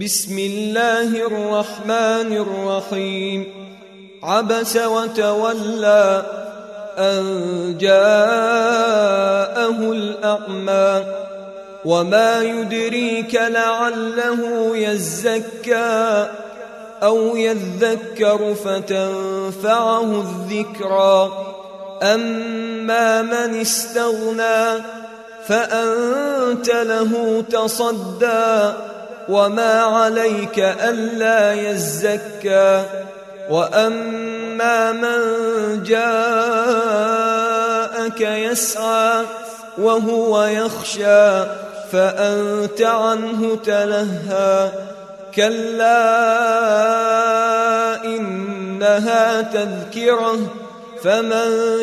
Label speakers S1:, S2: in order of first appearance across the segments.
S1: بسم الله الرحمن الرحيم عبس وتولى أن جاءه الأعمى وما يدريك لعله يزكى أو يذكر فتنفعه الذكرى أما من استغنى فأنت له تصدى وما عليك ألا يزكى وأما من جاءك يسعى وهو يخشى فأنت عنه تلهى كلا إنها تذكرة فمن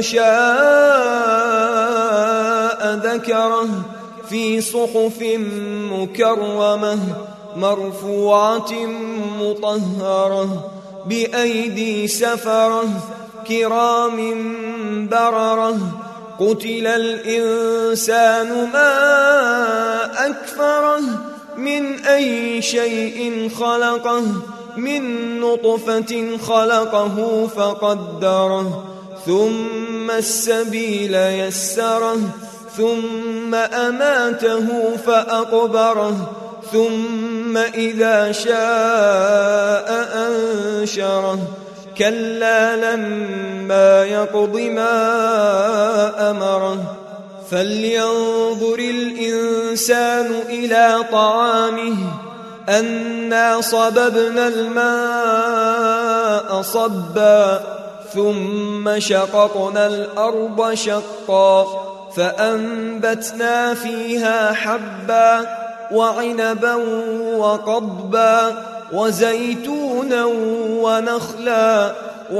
S1: شاء ذكره في صحف مكرمة مرفوعة مطهرة بأيدي سفرة كرام بررة قتل الإنسان ما أكفره من أي شيء خلقه من نطفة خلقه فقدره ثم السبيل يسره ثم أماته فأقبره ثم إذا شاء أنشره كلا لما يقض ما أمره فلينظر الإنسان إلى طعامه أنا صببنا الماء صبا ثم شققنا الأرض شقا فأنبتنا فيها حبا وعنبا وقضبا وزيتونا ونخلا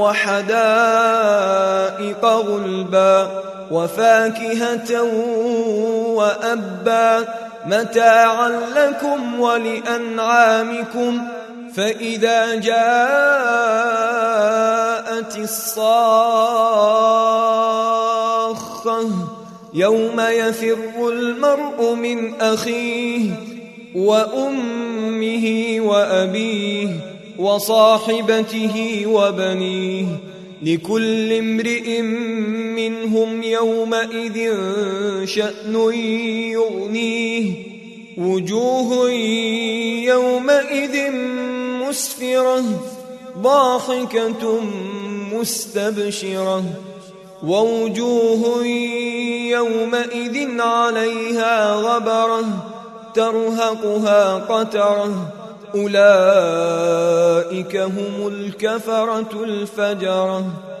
S1: وحدائق غلبا وفاكهة وأبا متاعا لكم ولأنعامكم فإذا جاءت الصاخة يوم يفر المرء من أخيه وأمه وأبيه وصاحبته وبنيه لكل امرئ منهم يومئذ شأن يغنيه وجوه يومئذ مسفرة ضاحكة مستبشرة ووجوه يومئذ عليها غبرة ترهقها قترة أولئك هم الكفرة الفجرة